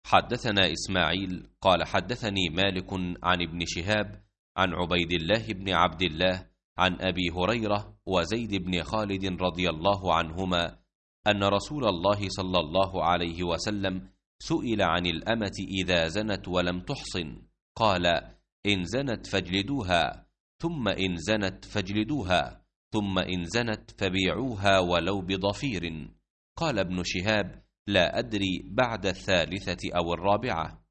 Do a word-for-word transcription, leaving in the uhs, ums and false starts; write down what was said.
حدثنا إسماعيل قال حدثني مالك عن ابن شهاب عن عبيد الله بن عبد الله عن أبي هريرة وزيد بن خالد رضي الله عنهما أن رسول الله صلى الله عليه وسلم سئل عن الأمة إذا زنت ولم تحصن، قال: إن زنت فاجلدوها، ثم إن زنت فاجلدوها، ثم إن زنت فبيعوها ولو بضفير. قال ابن شهاب: لا أدري بعد الثالثة أو الرابعة.